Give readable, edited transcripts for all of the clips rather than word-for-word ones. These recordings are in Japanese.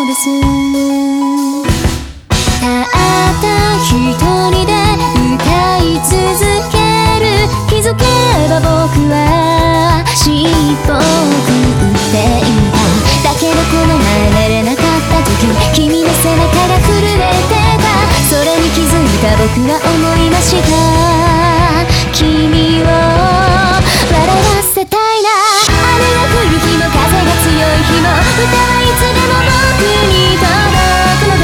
です。たった一人で歌い続ける、気づけば僕は尻尾を食っていた。だけどこの前寝れなかった時、君の背中が震えてた。それに気づいた僕は思いました。君を笑わせたいな。雨が降る日も風が強い日も、歌はいつでも僕に届くのです。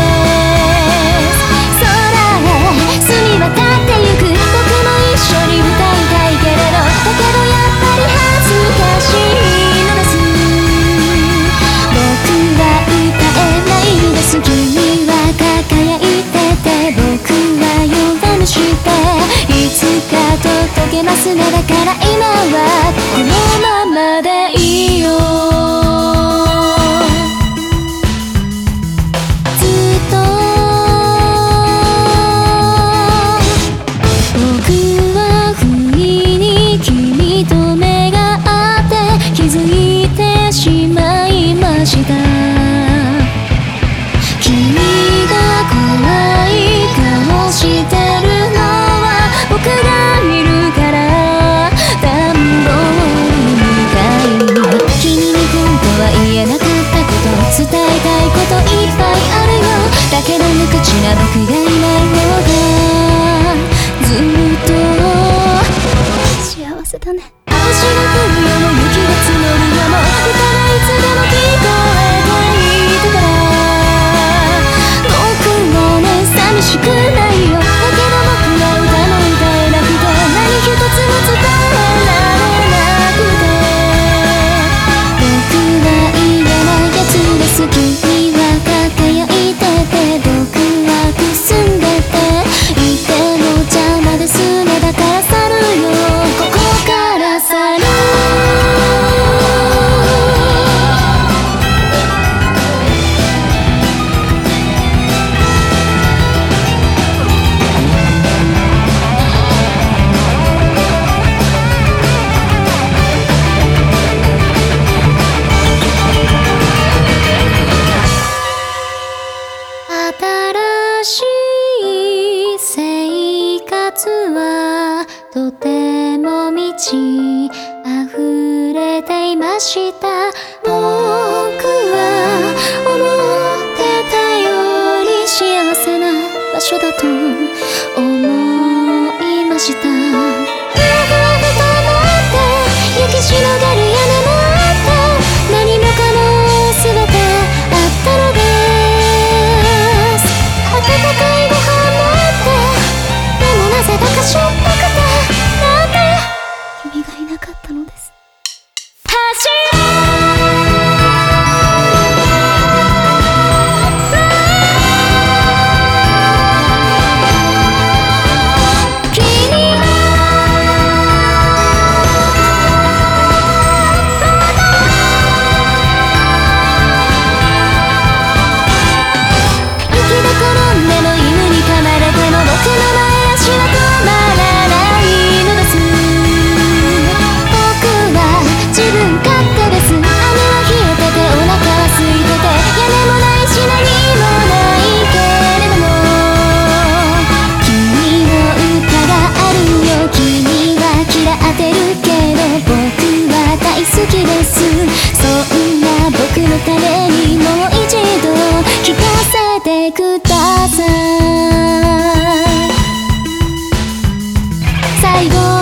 空へ澄み渡ってゆく、僕も一緒に歌いたいけれど、だけどやっぱり恥ずかしいのです。僕は歌えないです。君は輝いてて、僕は弱虫で、いつか届けますね。だから今はこのままでいいよ。ずっと僕は不意に君と目が合って気づいてしまいました。君が怖い顔してるのは僕がいるから。段ボールみたいに君に本当は言えなかったこと、伝えたいこといっぱいあるよ。だけど無口な僕がいない方がずっと幸せだね。星が降るよも雪が積もるよも、歌はいつでも聞こえていたから。僕はね寂しくないよ。だけど僕は歌も歌えなくて、何一つも伝えられなくて。僕は嫌なやつです。君は輝いてて、僕はくすんでて、いても邪魔ですね。だから去るよ、ここから去る。新しい生活はとても満ち溢れていました。僕は思ってたより幸せな場所だと思いました。ふわふと思って雪しのがる屋根もあって、何もかも全てあったのです。温かいご飯もあって、でもなぜだかしょっぱくて、なんで君がいなかったのです。走僕のためにもう一度聞かせてください。最後